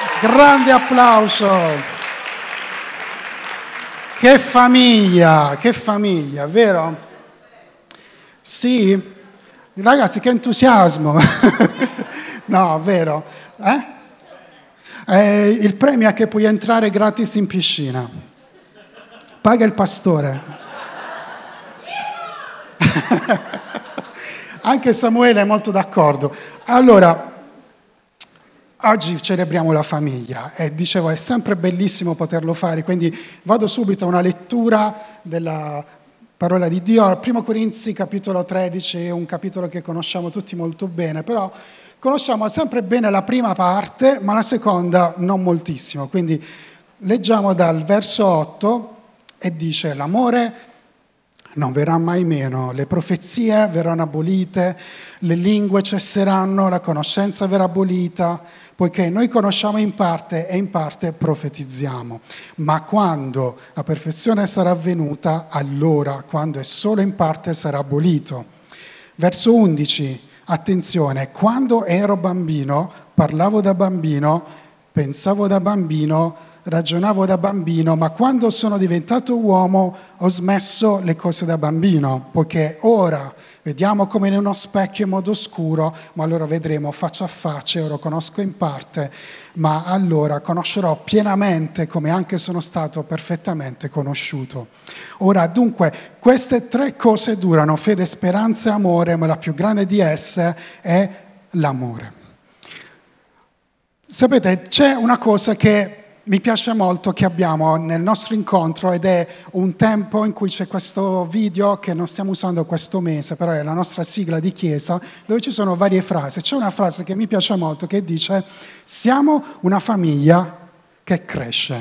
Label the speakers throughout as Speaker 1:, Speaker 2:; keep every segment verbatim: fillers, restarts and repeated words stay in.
Speaker 1: Grande applauso. Che famiglia, che famiglia, vero? Sì, ragazzi, che entusiasmo. No, vero? Eh? Eh, il premio è che puoi entrare gratis in piscina. Paga il pastore. Anche Samuele è molto d'accordo. Allora, oggi celebriamo la famiglia e dicevo è sempre bellissimo poterlo fare, quindi vado subito a una lettura della parola di Dio. Primo Corinzi capitolo tredici è un capitolo che conosciamo tutti molto bene, però conosciamo sempre bene la prima parte, ma la seconda non moltissimo. Quindi leggiamo dal verso otto e dice: l'amore non verrà mai meno, le profezie verranno abolite, le lingue cesseranno, la conoscenza verrà abolita, poiché noi conosciamo in parte e in parte profetizziamo. Ma quando la perfezione sarà venuta, allora, quando è solo in parte, sarà abolito. Verso undici, attenzione, quando ero bambino, parlavo da bambino, pensavo da bambino, ragionavo da bambino, ma quando sono diventato uomo ho smesso le cose da bambino, poiché ora vediamo come in uno specchio in modo oscuro, ma allora vedremo faccia a faccia, ora conosco in parte, ma allora conoscerò pienamente come anche sono stato perfettamente conosciuto. Ora, dunque, queste tre cose durano, fede, speranza e amore, ma la più grande di esse è l'amore. Sapete, c'è una cosa che mi piace molto che abbiamo nel nostro incontro ed è un tempo in cui c'è questo video che non stiamo usando questo mese, però è la nostra sigla di chiesa, dove ci sono varie frasi. C'è una frase che mi piace molto che dice: siamo una famiglia che cresce.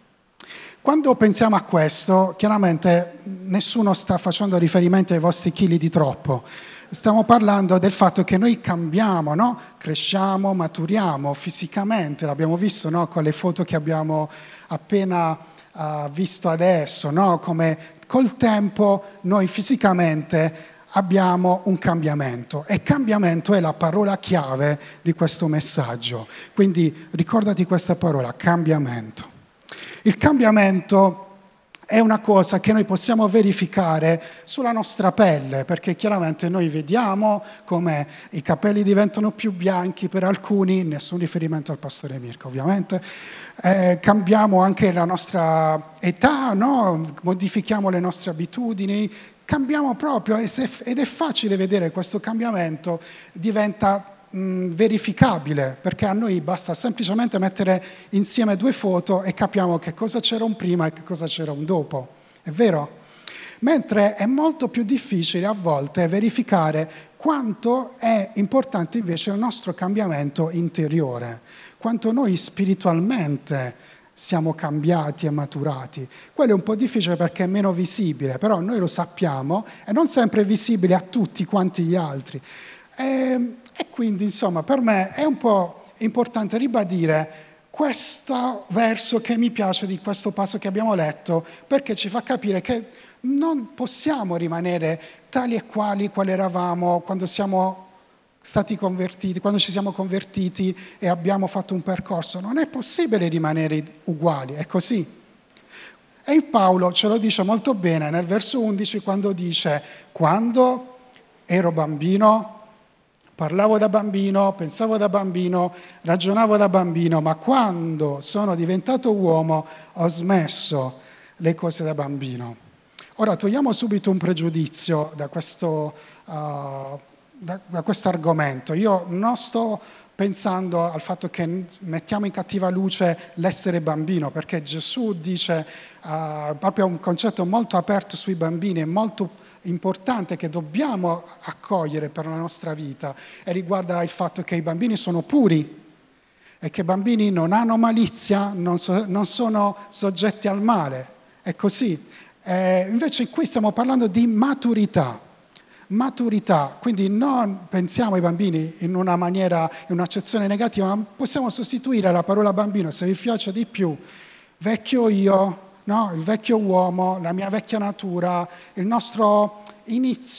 Speaker 1: Quando pensiamo a questo, chiaramente nessuno sta facendo riferimento ai vostri chili di troppo. Stiamo parlando del fatto che noi cambiamo, no? Cresciamo, maturiamo fisicamente, l'abbiamo visto, no? Con le foto che abbiamo appena uh, visto adesso, no? Come col tempo noi fisicamente abbiamo un cambiamento e cambiamento è la parola chiave di questo messaggio. Quindi ricordati questa parola, cambiamento. Il cambiamento è una cosa che noi possiamo verificare sulla nostra pelle, perché chiaramente noi vediamo come i capelli diventano più bianchi per alcuni, nessun riferimento al pastore Mirko ovviamente, eh, cambiamo anche la nostra età, no? Modifichiamo le nostre abitudini, cambiamo proprio ed è facile vedere questo cambiamento, diventa verificabile, perché a noi basta semplicemente mettere insieme due foto e capiamo che cosa c'era un prima e che cosa c'era un dopo, è vero? Mentre è molto più difficile a volte verificare quanto è importante invece il nostro cambiamento interiore, quanto noi spiritualmente siamo cambiati e maturati. Quello è un po' difficile perché è meno visibile, però noi lo sappiamo e non sempre è visibile a tutti quanti gli altri. E, e quindi, insomma, per me è un po' importante ribadire questo verso che mi piace di questo passo che abbiamo letto, perché ci fa capire che non possiamo rimanere tali e quali quali eravamo quando siamo stati convertiti, quando ci siamo convertiti e abbiamo fatto un percorso. Non è possibile rimanere uguali, è così. E Paolo ce lo dice molto bene nel verso undici quando dice: quando ero bambino, parlavo da bambino, pensavo da bambino, ragionavo da bambino, ma quando sono diventato uomo ho smesso le cose da bambino. Ora togliamo subito un pregiudizio da questo, uh, da, da questo argomento. Io non sto pensando al fatto che mettiamo in cattiva luce l'essere bambino, perché Gesù dice uh, proprio un concetto molto aperto sui bambini, è molto importante che dobbiamo accogliere per la nostra vita, e riguarda il fatto che i bambini sono puri e che i bambini non hanno malizia, non, so, non sono soggetti al male, è così. Eh, invece qui stiamo parlando di maturità, maturità, quindi non pensiamo ai bambini in una maniera, in un'accezione negativa, ma possiamo sostituire la parola bambino, se vi piace di più, vecchio io, no? Il vecchio uomo, la mia vecchia natura, il nostro inizio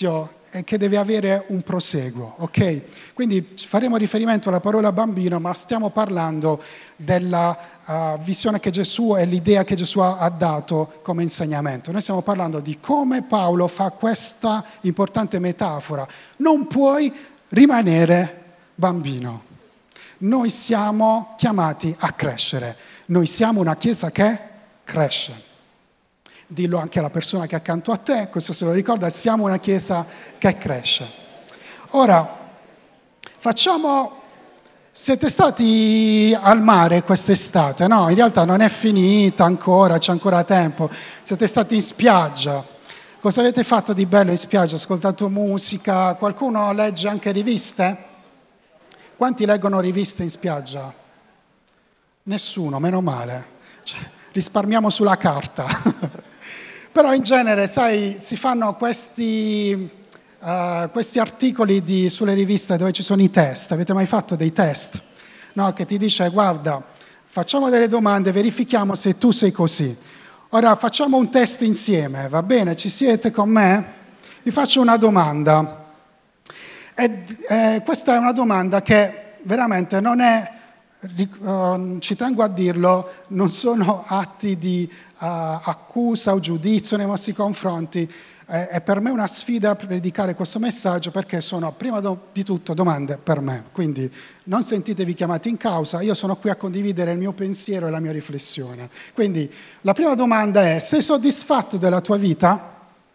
Speaker 1: e che deve avere un proseguo, ok? Quindi faremo riferimento alla parola bambino, ma stiamo parlando della uh, visione che Gesù e l'idea che Gesù ha dato come insegnamento. Noi stiamo parlando di come Paolo fa questa importante metafora. Non puoi rimanere bambino. Noi siamo chiamati a crescere. Noi siamo una chiesa che cresce. Dillo anche alla persona che è accanto a te, questo se lo ricorda, siamo una chiesa che cresce. Ora, facciamo, siete stati al mare quest'estate, no? In realtà non è finita ancora, c'è ancora tempo, siete stati in spiaggia. Cosa avete fatto di bello in spiaggia? Ascoltato musica? Qualcuno legge anche riviste? Quanti leggono riviste in spiaggia? Nessuno, meno male. Cioè, risparmiamo sulla carta. Però in genere, sai, si fanno questi, uh, questi articoli di, sulle riviste dove ci sono i test. Avete mai fatto dei test? No, che ti dice, guarda, facciamo delle domande, verifichiamo se tu sei così. Ora facciamo un test insieme, va bene? Ci siete con me? Vi faccio una domanda. E, eh, questa è una domanda che veramente non è... Uh, ci tengo a dirlo, non sono atti di uh, accusa o giudizio nei vostri confronti, eh, è per me una sfida predicare questo messaggio perché sono prima do- di tutto domande per me, quindi non sentitevi chiamati in causa, io sono qui a condividere il mio pensiero e la mia riflessione. Quindi la prima domanda è: sei soddisfatto della tua vita?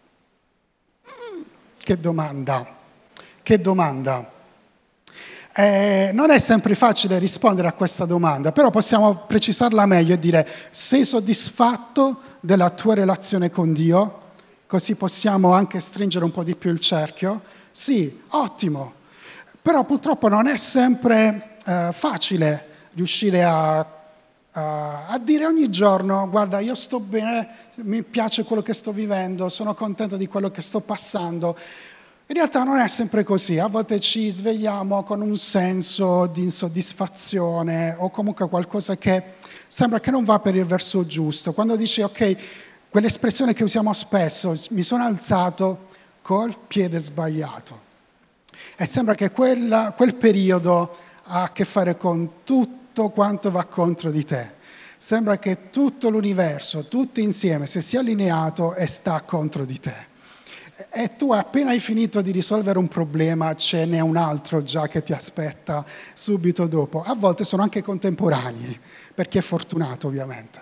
Speaker 1: Che domanda, che domanda. Eh, non è sempre facile rispondere a questa domanda, però possiamo precisarla meglio e dire: sei soddisfatto della tua relazione con Dio? Così possiamo anche stringere un po' di più il cerchio? Sì, ottimo. Però purtroppo non è sempre eh, facile riuscire a, a, a dire ogni giorno: guarda, io sto bene, mi piace quello che sto vivendo, sono contento di quello che sto passando. In realtà non è sempre così, a volte ci svegliamo con un senso di insoddisfazione o comunque qualcosa che sembra che non va per il verso giusto. Quando dici, ok, quell'espressione che usiamo spesso, mi sono alzato col piede sbagliato. E sembra che quella, quel periodo ha a che fare con tutto quanto va contro di te. Sembra che tutto l'universo, tutto insieme, si sia allineato e sta contro di te. E tu appena hai finito di risolvere un problema, ce n'è un altro già che ti aspetta subito dopo. A volte sono anche contemporanei, per chi è fortunato ovviamente.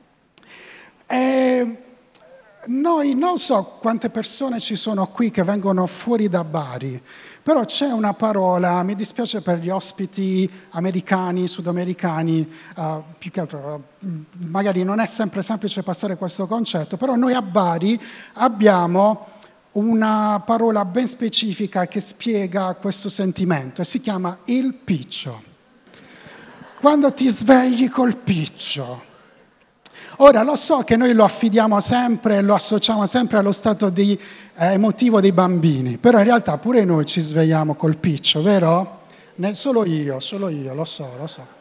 Speaker 1: E noi non so quante persone ci sono qui che vengono fuori da Bari, però c'è una parola, mi dispiace per gli ospiti americani, sudamericani, uh, più che altro, uh, magari non è sempre semplice passare questo concetto, però noi a Bari abbiamo una parola ben specifica che spiega questo sentimento e si chiama il piccio. Quando ti svegli col piccio. Ora, lo so che noi lo affidiamo sempre, lo associamo sempre allo stato di, eh, emotivo dei bambini, però in realtà pure noi ci svegliamo col piccio, vero? Ne, solo io, solo io, lo so, lo so.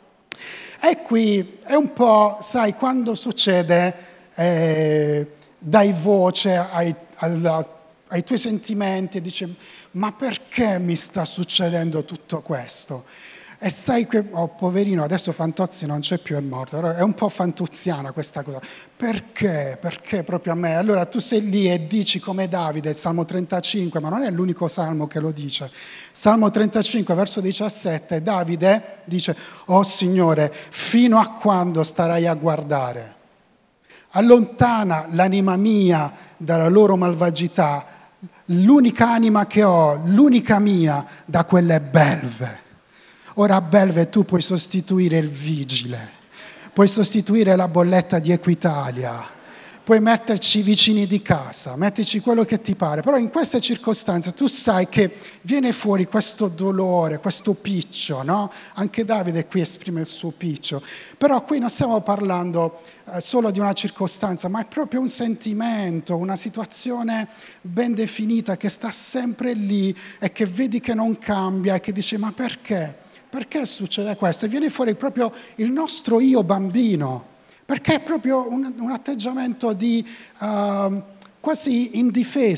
Speaker 1: E qui è un po', sai, quando succede, eh, dai voce ai Alla, ai tuoi sentimenti e dici: ma perché mi sta succedendo tutto questo? E sai che, oh poverino, adesso Fantozzi non c'è più, è morto, però è un po' fantuziana questa cosa. Perché? Perché proprio a me? Allora tu sei lì e dici come Davide, il Salmo trentacinque, ma non è l'unico Salmo che lo dice. Salmo trentacinque, verso diciassette, Davide dice: oh Signore, fino a quando starai a guardare? Allontana l'anima mia dalla loro malvagità, l'unica anima che ho, l'unica mia, da quelle belve. Ora a belve tu puoi sostituire il vigile, puoi sostituire la bolletta di Equitalia, puoi metterci i vicini di casa, metterci quello che ti pare, però in queste circostanze tu sai che viene fuori questo dolore, questo piccio, no? Anche Davide qui esprime il suo piccio, però qui non stiamo parlando eh, solo di una circostanza, ma è proprio un sentimento, una situazione ben definita che sta sempre lì e che vedi che non cambia e che dici: ma perché? Perché succede questo? E viene fuori proprio il nostro io bambino, perché è proprio un, un atteggiamento di uh, quasi indifesa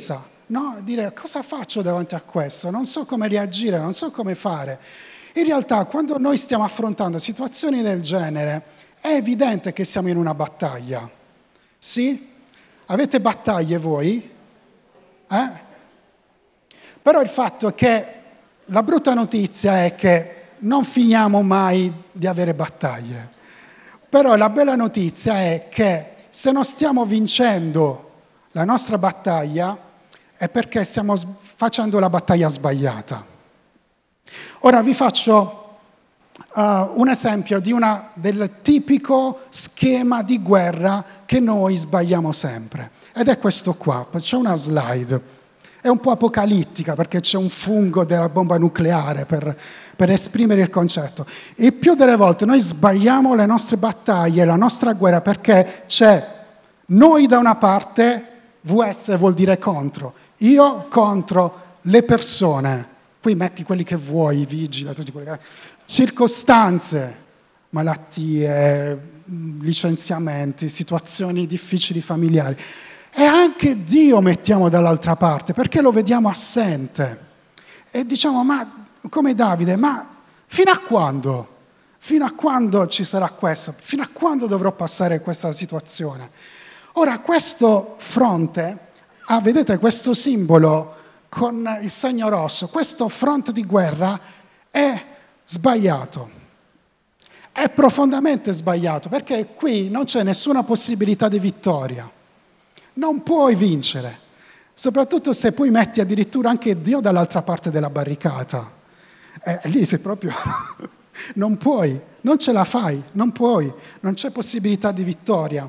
Speaker 1: no? Dire cosa faccio davanti a questo? Non so come reagire, non so come fare. In realtà, quando noi stiamo affrontando situazioni del genere, è evidente che siamo in una battaglia. Sì? Avete battaglie voi? Eh? Però il fatto è che la brutta notizia è che non finiamo mai di avere battaglie. Però la bella notizia è che se non stiamo vincendo la nostra battaglia è perché stiamo facendo la battaglia sbagliata. Ora vi faccio uh, un esempio di una, del tipico schema di guerra che noi sbagliamo sempre. Ed è questo qua, c'è una slide. È un po' apocalittica perché c'è un fungo della bomba nucleare per, per esprimere il concetto. Il più delle volte noi sbagliamo le nostre battaglie, la nostra guerra, perché c'è noi da una parte, V S vuol dire contro, io contro le persone, qui metti quelli che vuoi, i vigili, tutti quelli che... circostanze, malattie, licenziamenti, situazioni difficili familiari. E anche Dio mettiamo dall'altra parte, perché lo vediamo assente. E diciamo, ma come Davide, ma fino a quando? Fino a quando ci sarà questo? Fino a quando dovrò passare questa situazione? Ora, questo fronte, ah, vedete questo simbolo con il segno rosso, questo fronte di guerra è sbagliato. È profondamente sbagliato, perché qui non c'è nessuna possibilità di vittoria. Non puoi vincere, soprattutto se poi metti addirittura anche Dio dall'altra parte della barricata. Eh, lì sei proprio... non puoi, non ce la fai, non puoi, non c'è possibilità di vittoria.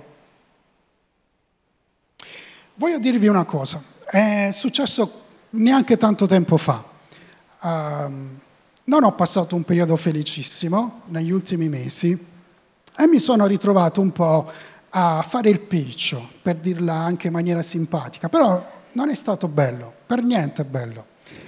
Speaker 1: Voglio dirvi una cosa, è successo neanche tanto tempo fa. Um, non ho passato un periodo felicissimo negli ultimi mesi e mi sono ritrovato un po' a fare il piccio, per dirla anche in maniera simpatica, però non è stato bello, per niente bello.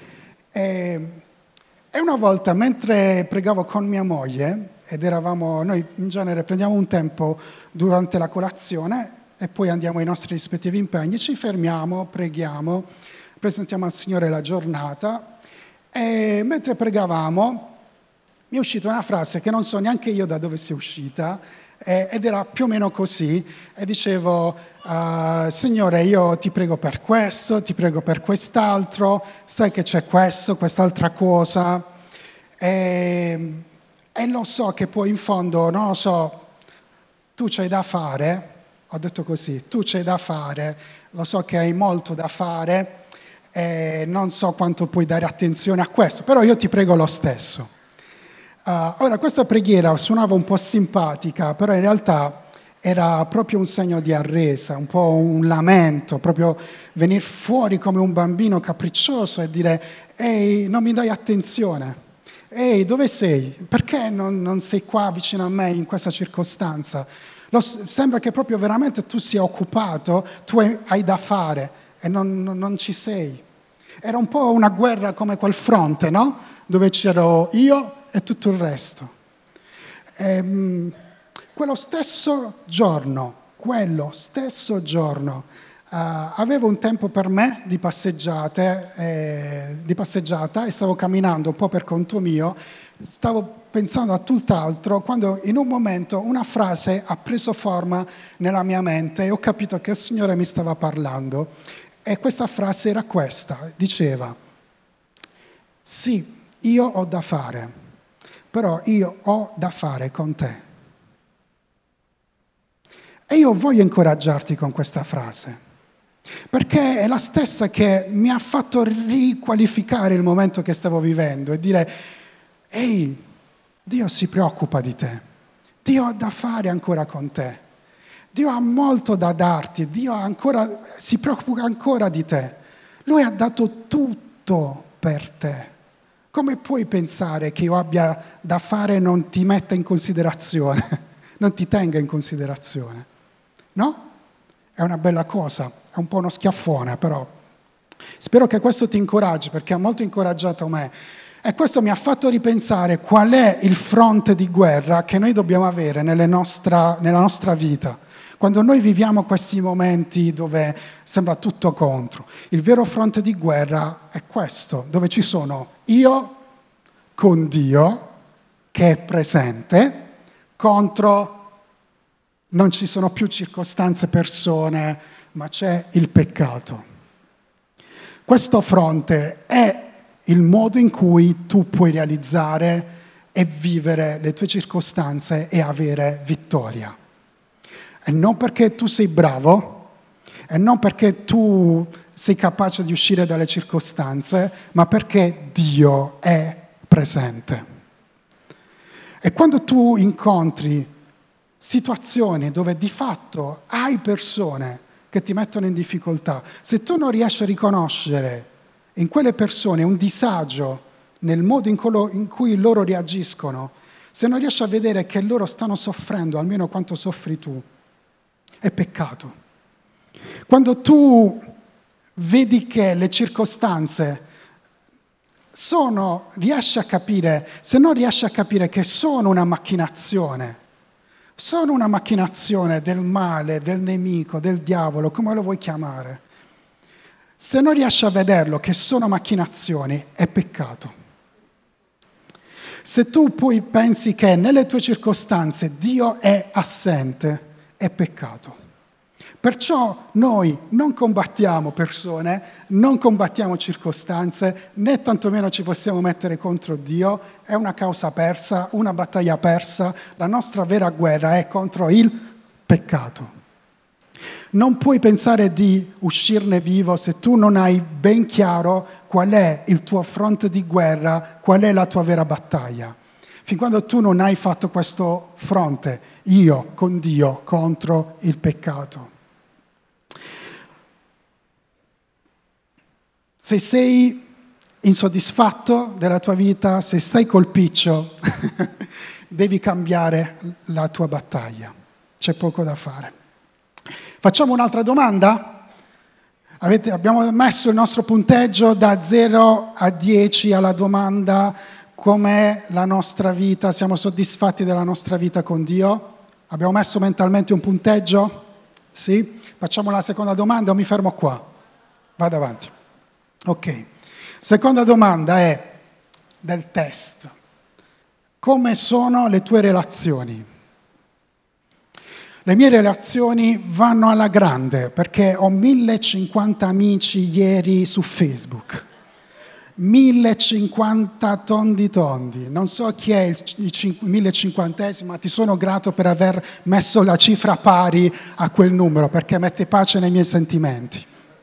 Speaker 1: E, e una volta, mentre pregavo con mia moglie, ed eravamo, noi in genere prendiamo un tempo durante la colazione e poi andiamo ai nostri rispettivi impegni, ci fermiamo, preghiamo, presentiamo al Signore la giornata e mentre pregavamo mi è uscita una frase che non so neanche io da dove sia uscita, ed era più o meno così, e dicevo, uh, Signore, io ti prego per questo, ti prego per quest'altro, sai che c'è questo, quest'altra cosa, e, e lo so che poi in fondo, non lo so, tu c'hai da fare, ho detto così, tu c'hai da fare, lo so che hai molto da fare, e non so quanto puoi dare attenzione a questo, però io ti prego lo stesso. Uh, ora, questa preghiera suonava un po' simpatica, però in realtà era proprio un segno di arresa, un po' un lamento, proprio venire fuori come un bambino capriccioso e dire «Ehi, non mi dai attenzione? Ehi, dove sei? Perché non, non sei qua vicino a me in questa circostanza? Lo, sembra che proprio veramente tu sia occupato, tu hai, hai da fare e non, non, non ci sei». Era un po' una guerra come quel fronte, no? Dove c'ero io e tutto il resto. E, quello stesso giorno, quello stesso giorno, uh, avevo un tempo per me di passeggiate, eh, di passeggiata e stavo camminando un po' per conto mio, stavo pensando a tutt'altro, quando in un momento una frase ha preso forma nella mia mente e ho capito che il Signore mi stava parlando. E questa frase era questa, diceva, sì, io ho da fare, però io ho da fare con te. E io voglio incoraggiarti con questa frase, perché è la stessa che mi ha fatto riqualificare il momento che stavo vivendo e dire, ehi, Dio si preoccupa di te, Dio ha da fare ancora con te, Dio ha molto da darti, Dio ancora, si preoccupa ancora di te, Lui ha dato tutto per te. Come puoi pensare che io abbia da fare e non ti metta in considerazione, non ti tenga in considerazione? No? È una bella cosa, è un po' uno schiaffone, però spero che questo ti incoraggi, perché ha molto incoraggiato me. E questo mi ha fatto ripensare qual è il fronte di guerra che noi dobbiamo avere nelle nostra, nella nostra vita. Quando noi viviamo questi momenti dove sembra tutto contro, il vero fronte di guerra è questo, dove ci sono io con Dio, che è presente, contro non ci sono più circostanze, persone, ma c'è il peccato. Questo fronte è il modo in cui tu puoi realizzare e vivere le tue circostanze e avere vittoria. E non perché tu sei bravo, e non perché tu sei capace di uscire dalle circostanze, ma perché Dio è presente. E quando tu incontri situazioni dove di fatto hai persone che ti mettono in difficoltà, se tu non riesci a riconoscere in quelle persone un disagio nel modo in, colo- in cui loro reagiscono, se non riesci a vedere che loro stanno soffrendo almeno quanto soffri tu, è peccato. Quando tu vedi che le circostanze sono, riesci a capire, se non riesci a capire che sono una macchinazione, sono una macchinazione del male, del nemico, del diavolo, come lo vuoi chiamare, se non riesci a vederlo che sono macchinazioni, è peccato. Se tu poi pensi che nelle tue circostanze Dio è assente, è peccato. Perciò noi non combattiamo persone, non combattiamo circostanze, né tantomeno ci possiamo mettere contro Dio, è una causa persa, una battaglia persa, la nostra vera guerra è contro il peccato. Non puoi pensare di uscirne vivo se tu non hai ben chiaro qual è il tuo fronte di guerra, qual è la tua vera battaglia. Fin quando tu non hai fatto questo fronte, io con Dio contro il peccato. Se sei insoddisfatto della tua vita, se sei colpiccio, devi cambiare la tua battaglia. C'è poco da fare. Facciamo un'altra domanda? Avete, abbiamo messo il nostro punteggio da zero a dieci alla domanda com'è la nostra vita, siamo soddisfatti della nostra vita con Dio? Abbiamo messo mentalmente un punteggio? Sì? Facciamo la seconda domanda o mi fermo qua? Vado avanti. Ok. Seconda domanda è del test. Come sono le tue relazioni? Le mie relazioni vanno alla grande perché ho millecinquanta amici ieri su Facebook. millecinquanta tondi tondi. Non so chi è il millecinquantesimo, ma ti sono grato per aver messo la cifra pari a quel numero perché mette pace nei miei sentimenti.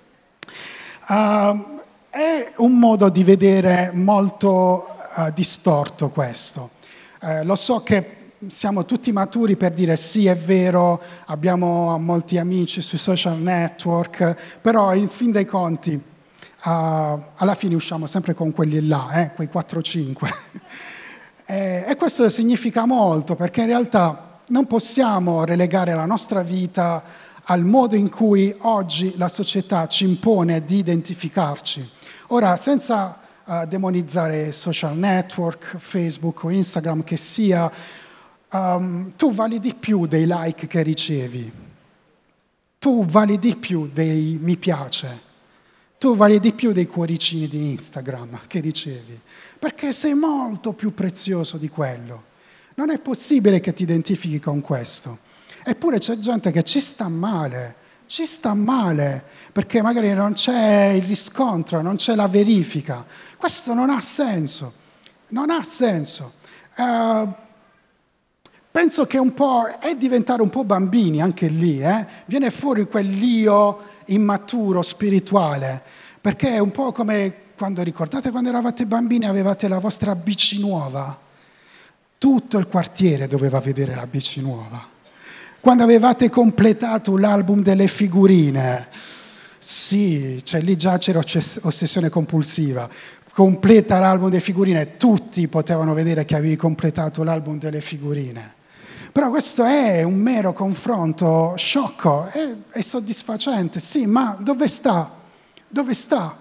Speaker 1: Uh, è un modo di vedere molto uh, distorto questo. Uh, lo so che siamo tutti maturi per dire sì, è vero, abbiamo molti amici sui social network, però in fin dei conti uh, alla fine usciamo sempre con quelli là, eh, quei quattro cinque. e, e questo significa molto, perché in realtà non possiamo relegare la nostra vita al modo in cui oggi la società ci impone di identificarci. Ora, senza uh, demonizzare social network, Facebook o Instagram che sia, um, tu vali di più dei like che ricevi, tu vali di più dei mi piace, tu vali di più dei cuoricini di Instagram che ricevi, perché sei molto più prezioso di quello. Non è possibile che ti identifichi con questo. Eppure c'è gente che ci sta male, ci sta male, perché magari non c'è il riscontro, non c'è la verifica. Questo non ha senso, non ha senso. Uh, penso che un po' è diventare un po' bambini anche lì, eh? Viene fuori quell'io immaturo, spirituale, perché è un po' come quando, ricordate quando eravate bambini e avevate la vostra bici nuova? Tutto il quartiere doveva vedere la bici nuova. Quando avevate completato l'album delle figurine, sì, cioè lì già c'era ossessione compulsiva, completa l'album delle figurine, tutti potevano vedere che avevi completato l'album delle figurine. Però questo è un mero confronto sciocco, è, è soddisfacente, sì, ma dove sta? Dove sta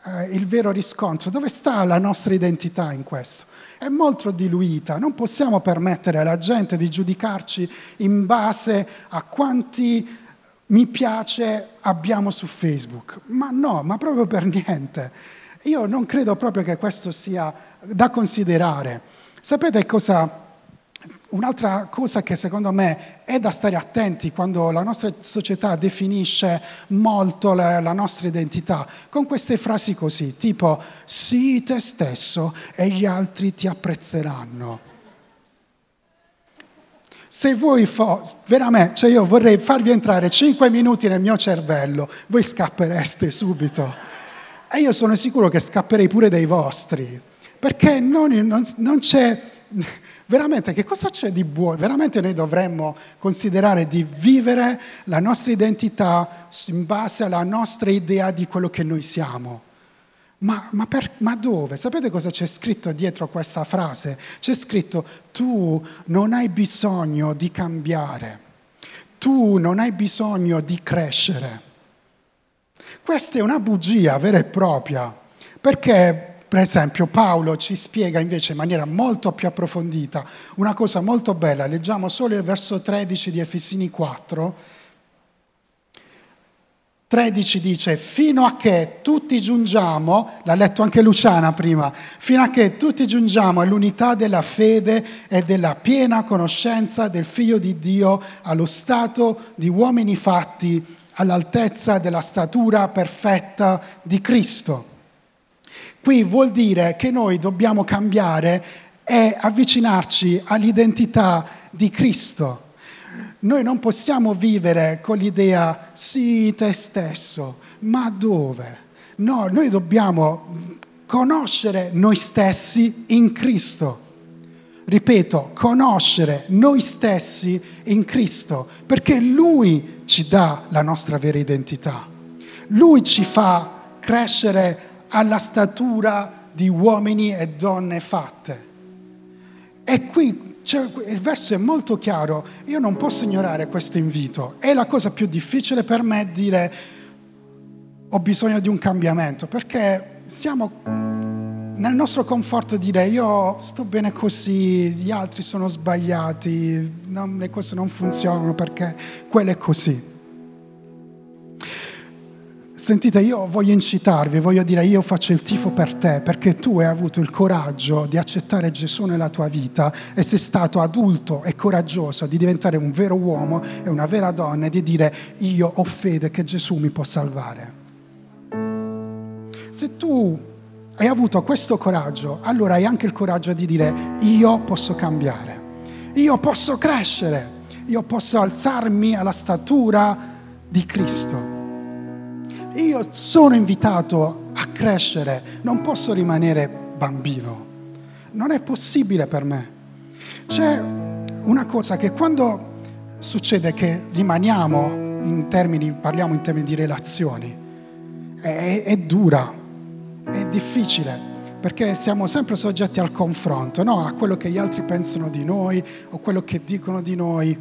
Speaker 1: eh, il vero riscontro? Dove sta la nostra identità in questo? È molto diluita, non possiamo permettere alla gente di giudicarci in base a quanti mi piace abbiamo su Facebook. Ma no, ma proprio per niente. Io non credo proprio che questo sia da considerare. Sapete cosa? Un'altra cosa che secondo me è da stare attenti quando la nostra società definisce molto la, la nostra identità, con queste frasi così, tipo sii te stesso e gli altri ti apprezzeranno. Se voi, fo- veramente, cioè io vorrei farvi entrare cinque minuti nel mio cervello, voi scappereste subito. E io sono sicuro che scapperei pure dai vostri, perché non, non, non c'è... Veramente, che cosa c'è di buono? Veramente noi dovremmo considerare di vivere la nostra identità in base alla nostra idea di quello che noi siamo. Ma, ma, per, ma dove? Sapete cosa c'è scritto dietro questa frase? C'è scritto: tu non hai bisogno di cambiare, tu non hai bisogno di crescere. Questa è una bugia vera e propria, perché per esempio Paolo ci spiega invece in maniera molto più approfondita una cosa molto bella. Leggiamo solo il verso tredici di Efesini quattro. tredici dice: fino a che tutti giungiamo, l'ha letto anche Luciana prima, fino a che tutti giungiamo all'unità della fede e della piena conoscenza del Figlio di Dio, allo stato di uomini fatti all'altezza della statura perfetta di Cristo. Qui vuol dire che noi dobbiamo cambiare e avvicinarci all'identità di Cristo. Noi non possiamo vivere con l'idea sii te stesso, ma dove? No, noi dobbiamo conoscere noi stessi in Cristo. Ripeto, conoscere noi stessi in Cristo, perché Lui ci dà la nostra vera identità. Lui ci fa crescere alla statura di uomini e donne fatte. E qui cioè, il verso è molto chiaro, io non posso ignorare questo invito. È la cosa più difficile per me dire ho bisogno di un cambiamento, perché siamo nel nostro conforto dire io sto bene così, gli altri sono sbagliati, non, le cose non funzionano perché quello è così. Sentite, io voglio incitarvi, voglio dire, io faccio il tifo per te, perché tu hai avuto il coraggio di accettare Gesù nella tua vita e sei stato adulto e coraggioso di diventare un vero uomo e una vera donna e di dire io ho fede che Gesù mi può salvare. Se tu hai avuto questo coraggio, allora hai anche il coraggio di dire io posso cambiare, io posso crescere, io posso alzarmi alla statura di Cristo. Io sono invitato a crescere, non posso rimanere bambino. Non è possibile per me. C'è una cosa che quando succede che rimaniamo in termini, parliamo in termini di relazioni, è, è dura, è difficile, perché siamo sempre soggetti al confronto, no? A quello che gli altri pensano di noi o quello che dicono di noi.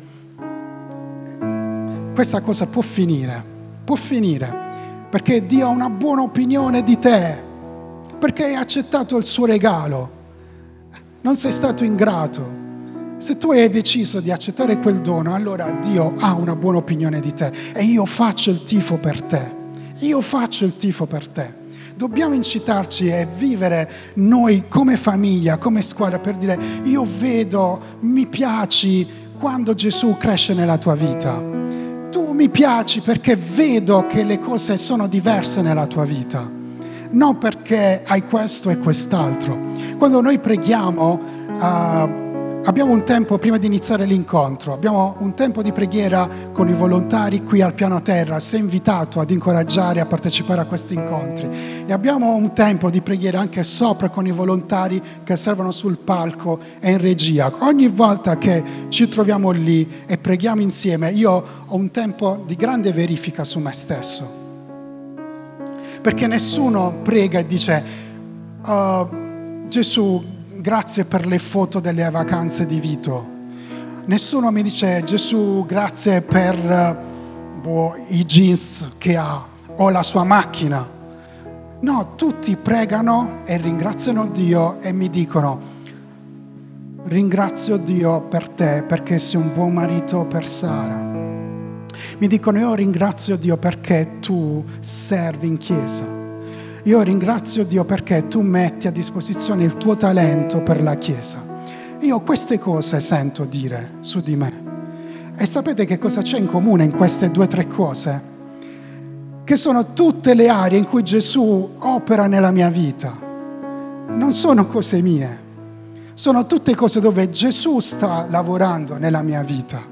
Speaker 1: Questa cosa può finire, può finire. Perché Dio ha una buona opinione di te, perché hai accettato il suo regalo, non sei stato ingrato. Se tu hai deciso di accettare quel dono, allora Dio ha una buona opinione di te e io faccio il tifo per te, io faccio il tifo per te. Dobbiamo incitarci e vivere noi come famiglia, come squadra, per dire io vedo, mi piaci quando Gesù cresce nella tua vita. Tu mi piaci perché vedo che le cose sono diverse nella tua vita, non perché hai questo e quest'altro. Quando noi preghiamo, uh, abbiamo un tempo prima di iniziare l'incontro, abbiamo un tempo di preghiera con i volontari qui al piano terra. Sei invitato ad incoraggiare a partecipare a questi incontri. E abbiamo un tempo di preghiera anche sopra con i volontari che servono sul palco e in regia. Ogni volta che ci troviamo lì e preghiamo insieme, io ho un tempo di grande verifica su me stesso. Perché nessuno prega e dice oh, Gesù, grazie per le foto delle vacanze di Vito. Nessuno mi dice Gesù, grazie per boh, i jeans che ha o la sua macchina. No, tutti pregano e ringraziano Dio e mi dicono: ringrazio Dio per te perché sei un buon marito per Sara. Mi dicono: io ringrazio Dio perché tu servi in chiesa. Io ringrazio Dio perché tu metti a disposizione il tuo talento per la chiesa. Io queste cose sento dire su di me. E sapete che cosa c'è in comune in queste due o tre cose? Che sono tutte le aree in cui Gesù opera nella mia vita. Non sono cose mie, sono tutte cose dove Gesù sta lavorando nella mia vita.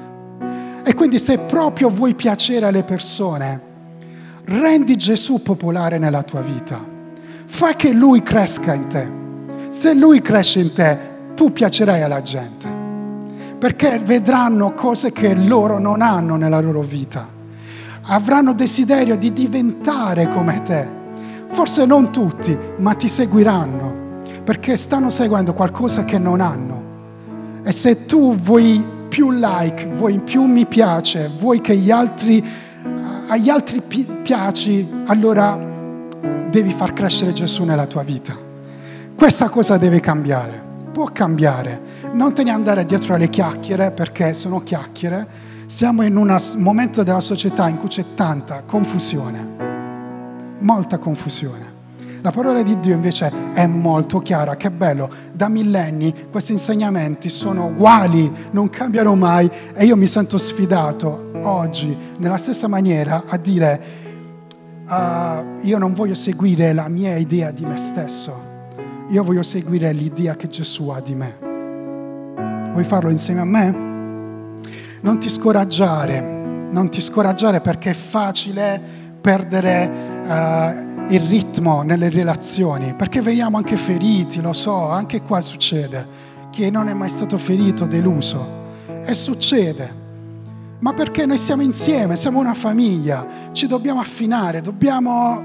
Speaker 1: E quindi se proprio vuoi piacere alle persone, rendi Gesù popolare nella tua vita. Fai che Lui cresca in te. Se Lui cresce in te, tu piacerai alla gente, perché vedranno cose che loro non hanno nella loro vita. Avranno desiderio di diventare come te. Forse non tutti, ma ti seguiranno, perché stanno seguendo qualcosa che non hanno. E se tu vuoi più like, vuoi più mi piace, vuoi che gli altri, agli altri pi- piaci, allora devi far crescere Gesù nella tua vita. Questa cosa deve cambiare. Può cambiare. Non te ne andare dietro alle chiacchiere, perché sono chiacchiere. Siamo in un momento della società in cui c'è tanta confusione, molta confusione. La parola di Dio invece è molto chiara. Che bello, da millenni questi insegnamenti sono uguali, non cambiano mai, e io mi sento sfidato oggi nella stessa maniera a dire uh, io non voglio seguire la mia idea di me stesso, io voglio seguire l'idea che Gesù ha di me. Vuoi farlo insieme a me? Non ti scoraggiare, non ti scoraggiare, perché è facile perdere uh, il ritmo nelle relazioni, perché veniamo anche feriti, lo so, anche qua succede. Chi non è mai stato ferito, deluso, e succede. Ma perché noi siamo insieme, siamo una famiglia, ci dobbiamo affinare, dobbiamo...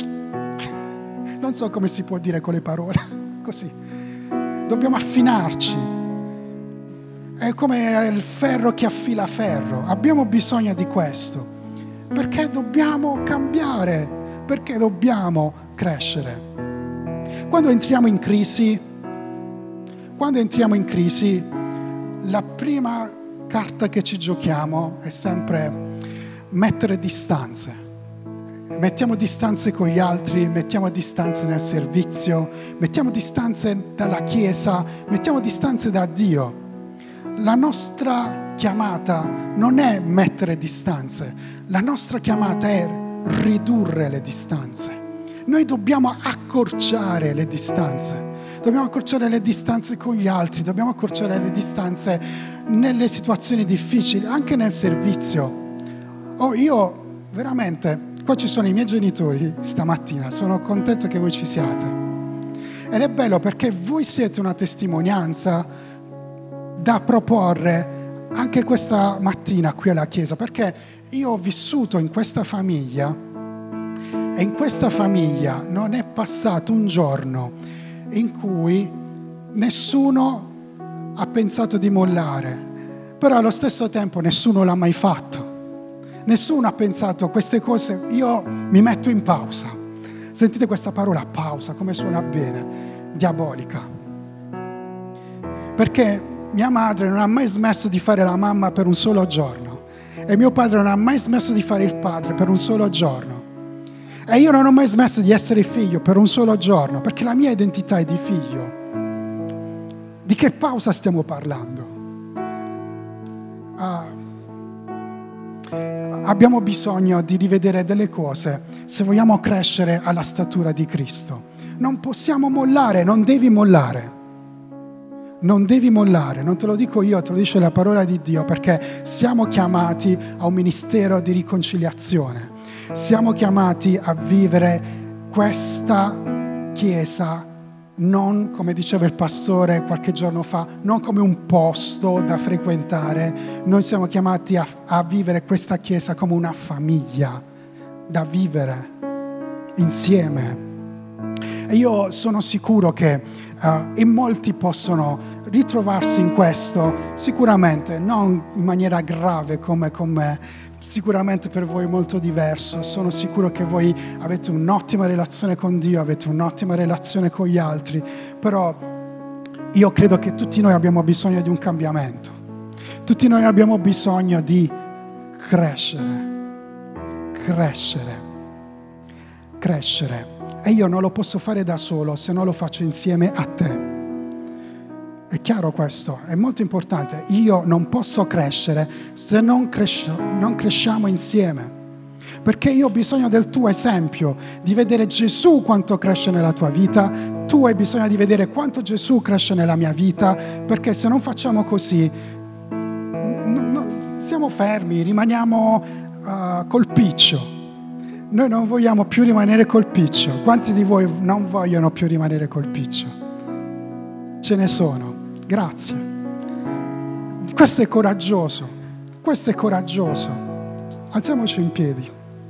Speaker 1: non so come si può dire con le parole, così. Dobbiamo affinarci. È come il ferro che affila ferro. Abbiamo bisogno di questo, perché dobbiamo cambiare, perché dobbiamo crescere. Quando entriamo in crisi, quando entriamo in crisi, la prima carta che ci giochiamo è sempre mettere distanze. Mettiamo distanze con gli altri, mettiamo distanze nel servizio, mettiamo distanze dalla Chiesa, mettiamo distanze da Dio. La nostra chiamata non è mettere distanze, la nostra chiamata è ridurre le distanze. Noi dobbiamo accorciare le distanze, dobbiamo accorciare le distanze con gli altri, dobbiamo accorciare le distanze nelle situazioni difficili, anche nel servizio. Oh, io veramente, qua ci sono i miei genitori stamattina, sono contento che voi ci siate. Ed è bello perché voi siete una testimonianza da proporre anche questa mattina qui alla Chiesa, perché io ho vissuto in questa famiglia e in questa famiglia non è passato un giorno in cui nessuno ha pensato di mollare, però allo stesso tempo nessuno l'ha mai fatto. Nessuno ha pensato queste cose, io mi metto in pausa. Sentite questa parola pausa, come suona bene, diabolica. Perché mia madre non ha mai smesso di fare la mamma per un solo giorno e mio padre non ha mai smesso di fare il padre per un solo giorno e io non ho mai smesso di essere figlio per un solo giorno, perché la mia identità è di figlio. Di che pausa stiamo parlando? Uh, abbiamo bisogno di rivedere delle cose se vogliamo crescere alla statura di Cristo. Non possiamo mollare, non devi mollare. Non devi mollare, non te lo dico io, te lo dice la parola di Dio, perché siamo chiamati a un ministero di riconciliazione. Siamo chiamati a vivere questa Chiesa non, come diceva il pastore qualche giorno fa, non come un posto da frequentare. Noi siamo chiamati a, a vivere questa Chiesa come una famiglia da vivere insieme. E io sono sicuro che uh, in molti possono ritrovarsi in questo, sicuramente non in maniera grave come con me, sicuramente per voi è molto diverso. Sono sicuro che voi avete un'ottima relazione con Dio, avete un'ottima relazione con gli altri, però io credo che tutti noi abbiamo bisogno di un cambiamento. Tutti noi abbiamo bisogno di crescere, crescere, crescere. E io non lo posso fare da solo se non lo faccio insieme a te. È chiaro questo? È molto importante. Io non posso crescere se non, cresci- non cresciamo insieme. Perché io ho bisogno del tuo esempio, di vedere Gesù quanto cresce nella tua vita. Tu hai bisogno di vedere quanto Gesù cresce nella mia vita, perché se non facciamo così, no, no, siamo fermi, rimaniamo uh, col piccio. Noi non vogliamo più rimanere col piccio. Quanti di voi non vogliono più rimanere col piccio? Ce ne sono. Grazie. Questo è coraggioso. Questo è coraggioso. Alziamoci in piedi.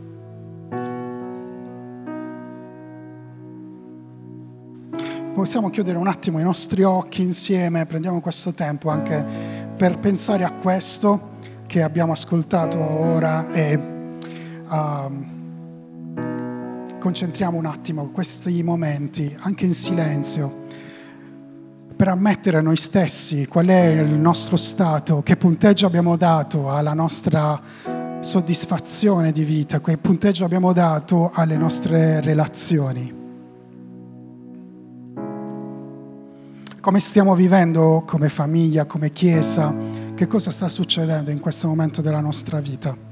Speaker 1: Possiamo chiudere un attimo i nostri occhi insieme. Prendiamo questo tempo anche per pensare a questo che abbiamo ascoltato ora e um, concentriamo un attimo questi momenti anche in silenzio per ammettere a noi stessi qual è il nostro stato, che punteggio abbiamo dato alla nostra soddisfazione di vita, che punteggio abbiamo dato alle nostre relazioni. Come stiamo vivendo come famiglia, come chiesa, che cosa sta succedendo in questo momento della nostra vita?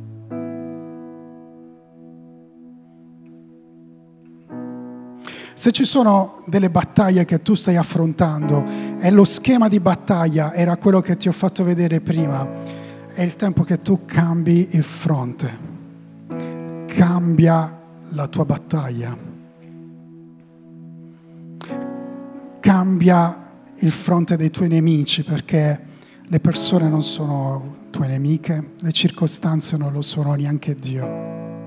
Speaker 1: Se ci sono delle battaglie che tu stai affrontando e lo schema di battaglia era quello che ti ho fatto vedere prima, è il tempo che tu cambi il fronte, cambia la tua battaglia, cambia il fronte dei tuoi nemici, perché le persone non sono tue nemiche, le circostanze non lo sono, neanche Dio.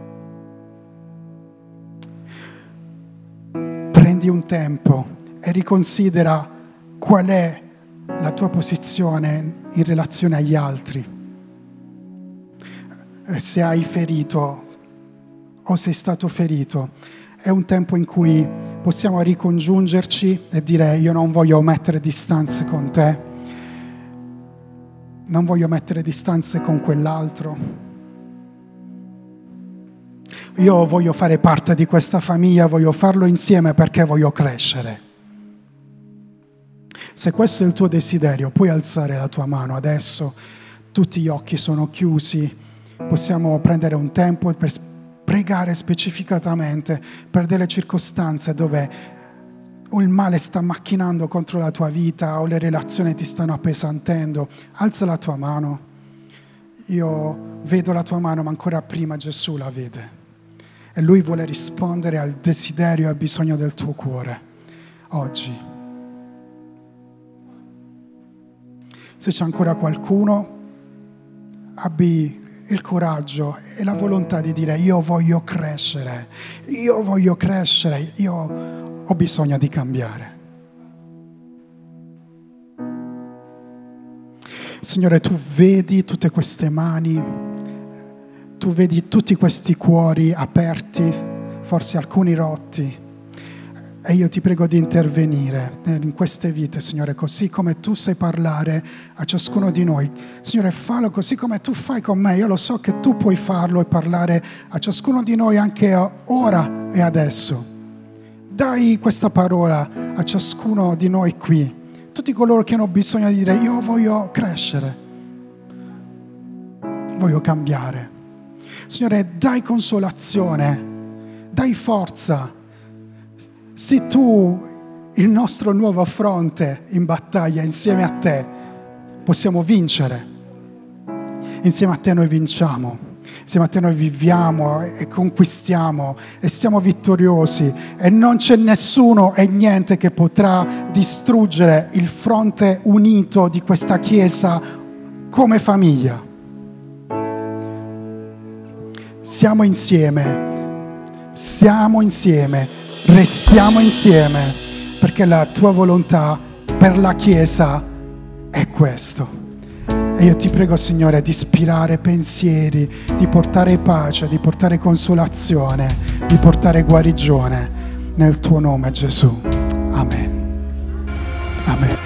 Speaker 1: Prendi un tempo e riconsidera qual è la tua posizione in relazione agli altri. Se hai ferito o sei stato ferito, è un tempo in cui possiamo ricongiungerci e dire: io non voglio mettere distanze con te, non voglio mettere distanze con quell'altro. Io voglio fare parte di questa famiglia, voglio farlo insieme perché voglio crescere. Se questo è il tuo desiderio, puoi alzare la tua mano adesso. Tutti gli occhi sono chiusi. Possiamo prendere un tempo per pregare specificatamente per delle circostanze dove il male sta macchinando contro la tua vita o le relazioni ti stanno appesantendo. Alza la tua mano. Io vedo la tua mano, ma ancora prima Gesù la vede. E Lui vuole rispondere al desiderio e al bisogno del tuo cuore oggi. Se c'è ancora qualcuno, abbi il coraggio e la volontà di dire: io voglio crescere, io voglio crescere, io ho bisogno di cambiare. Signore, Tu vedi tutte queste mani, Tu vedi tutti questi cuori aperti, forse alcuni rotti, e io ti prego di intervenire in queste vite, Signore, così come Tu sai parlare a ciascuno di noi. Signore, fallo così come Tu fai con me. Io lo so che Tu puoi farlo e parlare a ciascuno di noi anche ora e adesso. Dai questa parola a ciascuno di noi qui, tutti coloro che hanno bisogno di dire: io voglio crescere, voglio cambiare. Signore, dai consolazione, dai forza. Sii Tu il nostro nuovo fronte in battaglia. Insieme a Te possiamo vincere. Insieme a Te noi vinciamo. Insieme a Te noi viviamo e conquistiamo e siamo vittoriosi. E non c'è nessuno e niente che potrà distruggere il fronte unito di questa Chiesa come famiglia. Siamo insieme, siamo insieme, restiamo insieme, perché la Tua volontà per la Chiesa è questo. E io ti prego, Signore, di ispirare pensieri, di portare pace, di portare consolazione, di portare guarigione nel tuo nome, Gesù. Amen. Amen.